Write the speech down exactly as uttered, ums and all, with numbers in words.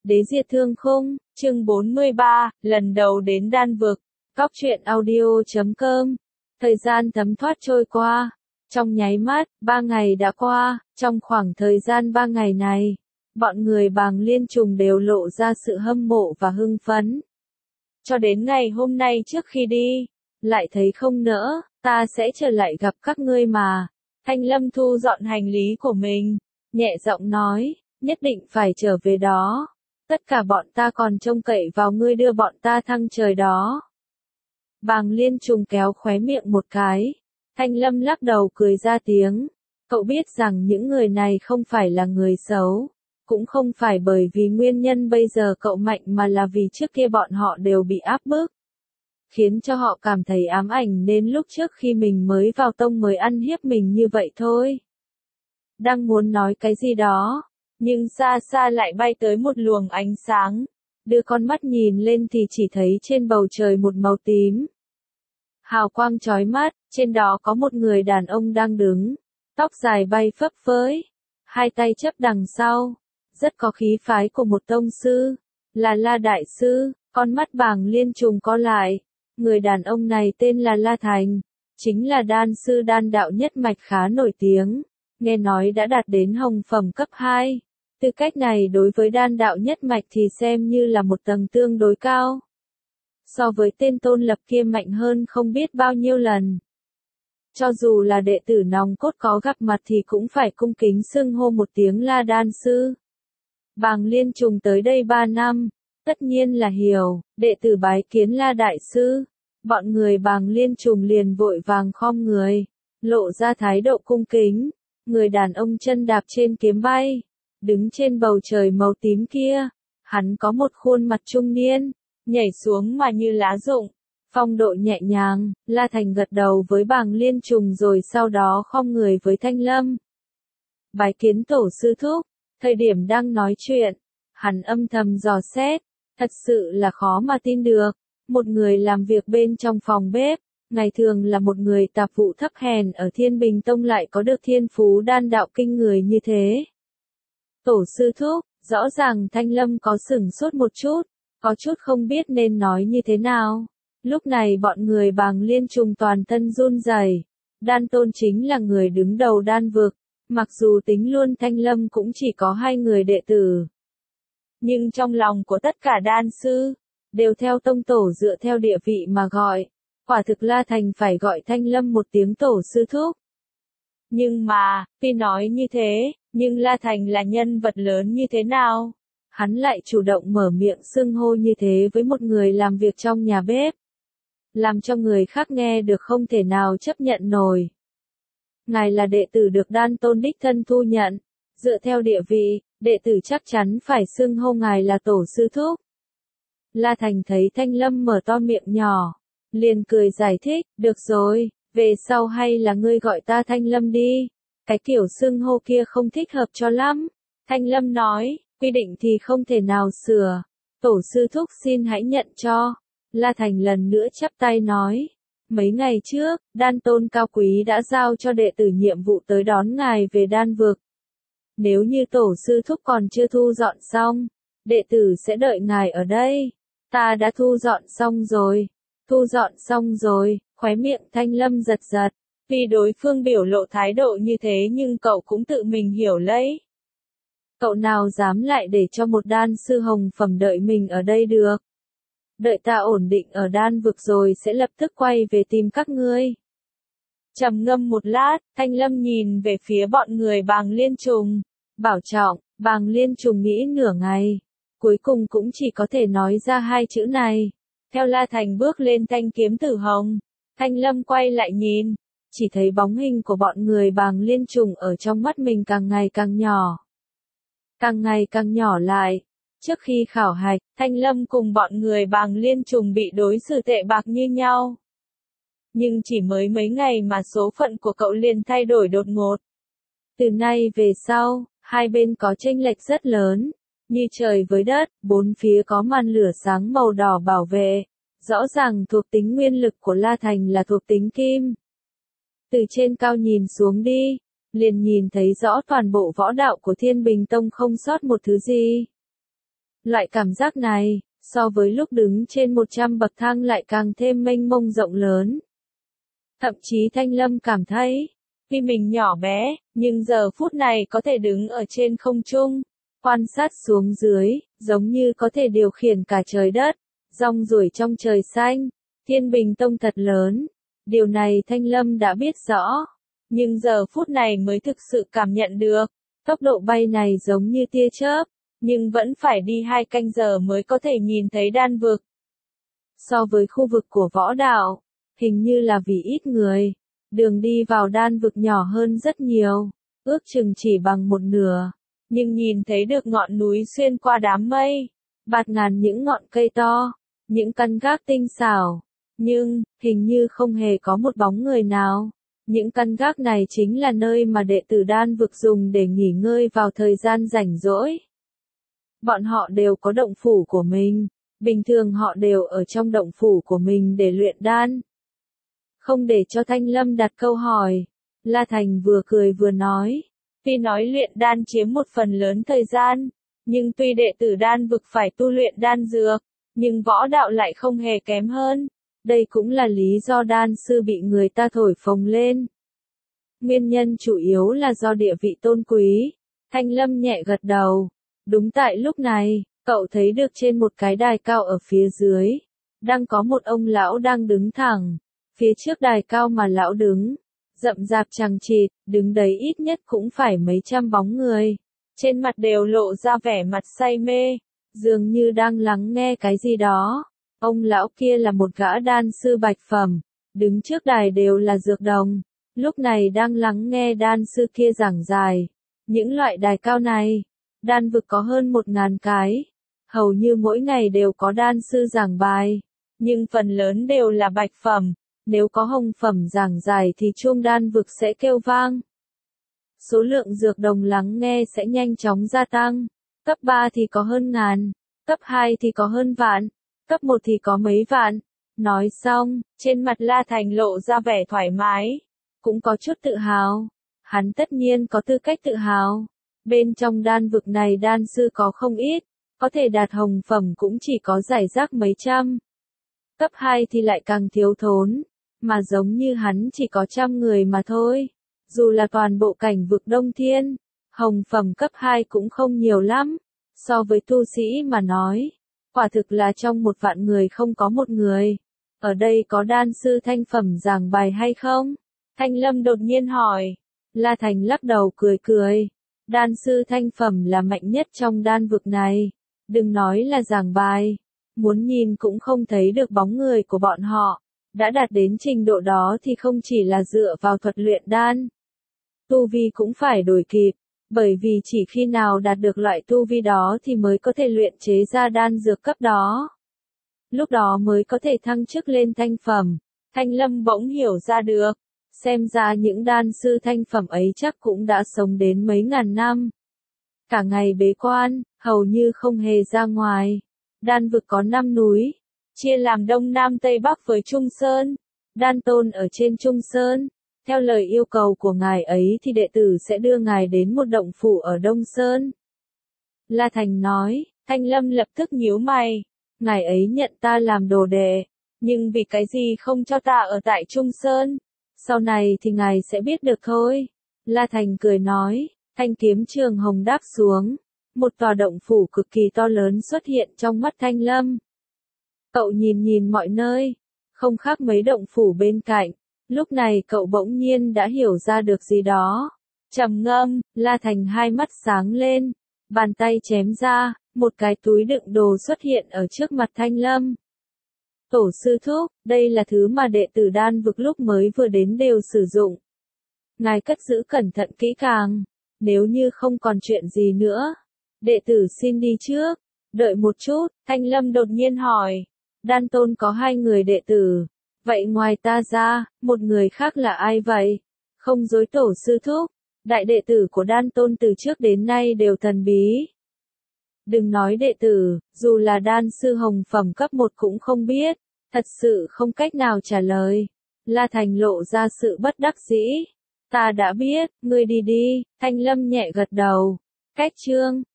Đế diệt thương khung, chương bốn mươi ba, lần đầu đến đan vực, cóc truyện audio chấm com. Thời gian thấm thoát trôi qua, trong nháy mắt, ba ngày đã qua, trong khoảng thời gian ba ngày này, bọn người Bàng Liên Trùng đều lộ ra sự hâm mộ và hưng phấn. Cho đến ngày hôm nay trước khi đi, lại thấy không nỡ, ta sẽ trở lại gặp các ngươi mà. Thanh Lâm thu dọn hành lý của mình, nhẹ giọng nói, nhất định phải trở về đó. Tất cả bọn ta còn trông cậy vào ngươi đưa bọn ta thăng trời đó. Bàng Liên Trùng kéo khóe miệng một cái. Thanh Lâm lắc đầu cười ra tiếng. Cậu biết rằng những người này không phải là người xấu. Cũng không phải bởi vì nguyên nhân bây giờ cậu mạnh mà là vì trước kia bọn họ đều bị áp bức. Khiến cho họ cảm thấy ám ảnh nên lúc trước khi mình mới vào tông mới ăn hiếp mình như vậy thôi. Đang muốn nói cái gì đó. Nhưng xa xa lại bay tới một luồng ánh sáng. Đưa con mắt nhìn lên thì chỉ thấy trên bầu trời một màu tím. Hào quang chói mắt, trên đó có một người đàn ông đang đứng. Tóc dài bay phấp phới. Hai tay chấp đằng sau. Rất có khí phái của một tông sư. Là La Đại Sư, con mắt Bàng Liên Trùng co lại. Người đàn ông này tên là La Thành. Chính là đan sư đan đạo nhất mạch khá nổi tiếng. Nghe nói đã đạt đến hồng phẩm cấp hai. Tư cách này đối với đan đạo nhất mạch thì xem như là một tầng tương đối cao. So với tên tôn lập kia mạnh hơn không biết bao nhiêu lần. Cho dù là đệ tử nòng cốt có gặp mặt thì cũng phải cung kính xưng hô một tiếng La đan sư. Bàng Liên Trùng tới đây ba năm, tất nhiên là hiểu, đệ tử bái kiến La Đại Sư. Bọn người Bàng Liên Trùng liền vội vàng khom người, lộ ra thái độ cung kính. Người đàn ông chân đạp trên kiếm bay, đứng trên bầu trời màu tím kia, hắn có một khuôn mặt trung niên, nhảy xuống mà như lá rụng, phong độ nhẹ nhàng. La Thành gật đầu với Bàng Liên Trùng rồi sau đó khom người với Thanh Lâm. Bái kiến tổ sư thúc, thời điểm đang nói chuyện, hắn âm thầm dò xét, thật sự là khó mà tin được, một người làm việc bên trong phòng bếp, ngày thường là một người tạp vụ thấp hèn ở Thiên Bình Tông lại có được thiên phú đan đạo kinh người như thế. Tổ sư thúc, rõ ràng Thanh Lâm có sửng sốt một chút, có chút không biết nên nói như thế nào. Lúc này bọn người Bàng Liên Trùng toàn thân run rẩy. Đan Tôn chính là người đứng đầu đan vực, mặc dù tính luôn Thanh Lâm cũng chỉ có hai người đệ tử. Nhưng trong lòng của tất cả đan sư, đều theo tông tổ dựa theo địa vị mà gọi. Quả thực La Thành phải gọi Thanh Lâm một tiếng tổ sư thúc. Nhưng mà, tuy nói như thế, nhưng La Thành là nhân vật lớn như thế nào? Hắn lại chủ động mở miệng xưng hô như thế với một người làm việc trong nhà bếp. Làm cho người khác nghe được không thể nào chấp nhận nổi. Ngài là đệ tử được Đan Tôn đích thân thu nhận. Dựa theo địa vị, đệ tử chắc chắn phải xưng hô ngài là tổ sư thúc. La Thành thấy Thanh Lâm mở to miệng nhỏ. Liền cười giải thích, được rồi, về sau hay là ngươi gọi ta Thanh Lâm đi. Cái kiểu xưng hô kia không thích hợp cho lắm. Thanh Lâm nói, quy định thì không thể nào sửa. Tổ sư thúc xin hãy nhận cho. La Thành lần nữa chắp tay nói. Mấy ngày trước, Đan Tôn cao quý đã giao cho đệ tử nhiệm vụ tới đón ngài về đan vực. Nếu như tổ sư thúc còn chưa thu dọn xong, đệ tử sẽ đợi ngài ở đây. Ta đã thu dọn xong rồi. Thu dọn xong rồi, khóe miệng Thanh Lâm giật giật. Vì đối phương biểu lộ thái độ như thế nhưng cậu cũng tự mình hiểu lấy. Cậu nào dám lại để cho một đan sư hồng phẩm đợi mình ở đây được. Đợi ta ổn định ở đan vực rồi sẽ lập tức quay về tìm các ngươi. Trầm ngâm một lát, Thanh Lâm nhìn về phía bọn người Bàng Liên Trùng. Bảo trọng, Bàng Liên Trùng nghĩ nửa ngày. Cuối cùng cũng chỉ có thể nói ra hai chữ này. Theo La Thành bước lên thanh kiếm tử hồng. Thanh Lâm quay lại nhìn. Chỉ thấy bóng hình của bọn người Bàng Liên Trùng ở trong mắt mình càng ngày càng nhỏ. Càng ngày càng nhỏ lại. Trước khi khảo hạch, Thanh Lâm cùng bọn người Bàng Liên Trùng bị đối xử tệ bạc như nhau. Nhưng chỉ mới mấy ngày mà số phận của cậu liền thay đổi đột ngột. Từ nay về sau, hai bên có chênh lệch rất lớn. Như trời với đất, bốn phía có màn lửa sáng màu đỏ bảo vệ. Rõ ràng thuộc tính nguyên lực của La Thành là thuộc tính kim. Từ trên cao nhìn xuống đi, liền nhìn thấy rõ toàn bộ võ đạo của Thiên Bình Tông không sót một thứ gì. Loại cảm giác này, so với lúc đứng trên một trăm bậc thang lại càng thêm mênh mông rộng lớn. Thậm chí Thanh Lâm cảm thấy, vì mình nhỏ bé, nhưng giờ phút này có thể đứng ở trên không trung, quan sát xuống dưới, giống như có thể điều khiển cả trời đất, rong ruổi trong trời xanh. Thiên Bình Tông thật lớn, điều này Thanh Lâm đã biết rõ, nhưng giờ phút này mới thực sự cảm nhận được, tốc độ bay này giống như tia chớp, nhưng vẫn phải đi hai canh giờ mới có thể nhìn thấy đan vực. So với khu vực của võ đạo, hình như là vì ít người, đường đi vào đan vực nhỏ hơn rất nhiều, ước chừng chỉ bằng một nửa, nhưng nhìn thấy được ngọn núi xuyên qua đám mây, bạt ngàn những ngọn cây to, những căn gác tinh xảo, nhưng, hình như không hề có một bóng người nào. Những căn gác này chính là nơi mà đệ tử đan vực dùng để nghỉ ngơi vào thời gian rảnh rỗi. Bọn họ đều có động phủ của mình, bình thường họ đều ở trong động phủ của mình để luyện đan. Không để cho Thanh Lâm đặt câu hỏi, La Thành vừa cười vừa nói, tuy nói luyện đan chiếm một phần lớn thời gian, nhưng tuy đệ tử đan vực phải tu luyện đan dược, nhưng võ đạo lại không hề kém hơn. Đây cũng là lý do đan sư bị người ta thổi phồng lên. Nguyên nhân chủ yếu là do địa vị tôn quý. Thanh Lâm nhẹ gật đầu. Đúng tại lúc này, cậu thấy được trên một cái đài cao ở phía dưới, đang có một ông lão đang đứng thẳng. Phía trước đài cao mà lão đứng, rậm rạp chằng chịt, đứng đấy ít nhất cũng phải mấy trăm bóng người. Trên mặt đều lộ ra vẻ mặt say mê, dường như đang lắng nghe cái gì đó. Ông lão kia là một gã đan sư bạch phẩm, đứng trước đài đều là dược đồng, lúc này đang lắng nghe đan sư kia giảng giải. Những loại đài cao này, đan vực có hơn một ngàn cái, hầu như mỗi ngày đều có đan sư giảng bài, nhưng phần lớn đều là bạch phẩm, nếu có hồng phẩm giảng giải thì chuông đan vực sẽ kêu vang. Số lượng dược đồng lắng nghe sẽ nhanh chóng gia tăng, cấp ba thì có hơn ngàn, cấp hai thì có hơn vạn. Cấp một thì có mấy vạn. Nói xong, trên mặt La Thành lộ ra vẻ thoải mái, cũng có chút tự hào. Hắn tất nhiên có tư cách tự hào. Bên trong đan vực này đan sư có không ít, có thể đạt hồng phẩm cũng chỉ có giải rác mấy trăm. Cấp hai thì lại càng thiếu thốn, mà giống như hắn chỉ có trăm người mà thôi. Dù là toàn bộ cảnh vực Đông Thiên, hồng phẩm cấp hai cũng không nhiều lắm, so với tu sĩ mà nói. Quả thực là trong một vạn người không có một người. Ở đây có đan sư thanh phẩm giảng bài hay không? Thanh Lâm đột nhiên hỏi. La Thành lắc đầu cười cười. Đan sư thanh phẩm là mạnh nhất trong đan vực này. Đừng nói là giảng bài. Muốn nhìn cũng không thấy được bóng người của bọn họ. Đã đạt đến trình độ đó thì không chỉ là dựa vào thuật luyện đan. Tu vi cũng phải đổi kịp. Bởi vì chỉ khi nào đạt được loại tu vi đó thì mới có thể luyện chế ra đan dược cấp đó. Lúc đó mới có thể thăng chức lên thanh phẩm. Thanh Lâm bỗng hiểu ra được. Xem ra những đan sư thanh phẩm ấy chắc cũng đã sống đến mấy ngàn năm. Cả ngày bế quan, hầu như không hề ra ngoài. Đan vực có năm núi, chia làm Đông Nam Tây Bắc với Trung Sơn. Đan Tôn ở trên Trung Sơn. Theo lời yêu cầu của ngài ấy thì đệ tử sẽ đưa ngài đến một động phủ ở Đông Sơn. La Thành nói, Thanh Lâm lập tức nhíu mày. Ngài ấy nhận ta làm đồ đệ, nhưng vì cái gì không cho ta ở tại Trung Sơn? Sau này thì ngài sẽ biết được thôi. La Thành cười nói, thanh kiếm trường hồng đáp xuống. Một tòa động phủ cực kỳ to lớn xuất hiện trong mắt Thanh Lâm. Cậu nhìn nhìn mọi nơi, không khác mấy động phủ bên cạnh. Lúc này cậu bỗng nhiên đã hiểu ra được gì đó. Trầm ngâm, La Thành hai mắt sáng lên, bàn tay chém ra, một cái túi đựng đồ xuất hiện ở trước mặt Thanh Lâm. Tổ sư thúc, đây là thứ mà đệ tử đan vực lúc mới vừa đến đều sử dụng. Ngài cất giữ cẩn thận kỹ càng, nếu như không còn chuyện gì nữa. Đệ tử xin đi trước, đợi một chút, Thanh Lâm đột nhiên hỏi. Đan Tôn có hai người đệ tử. Vậy ngoài ta ra, một người khác là ai vậy? Không dối tổ sư thúc, đại đệ tử của Đan Tôn từ trước đến nay đều thần bí. Đừng nói đệ tử, dù là đan sư hồng phẩm cấp một cũng không biết, thật sự không cách nào trả lời. La Thành lộ ra sự bất đắc dĩ. Ta đã biết, ngươi đi đi, Thanh Lâm nhẹ gật đầu. Cách chương